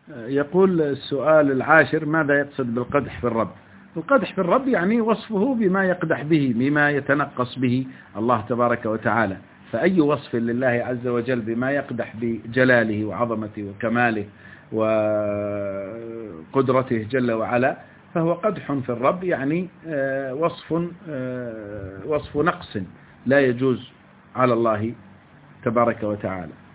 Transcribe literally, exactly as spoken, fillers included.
يقول السؤال العاشر: ماذا يقصد بالقدح في الرب؟ القدح في الرب يعني وصفه بما يقدح به، بما يتنقص به الله تبارك وتعالى. فأي وصف لله عز وجل بما يقدح بجلاله وعظمته وكماله وقدرته جل وعلا فهو قدح في الرب، يعني وصف وصف نقص لا يجوز على الله تبارك وتعالى.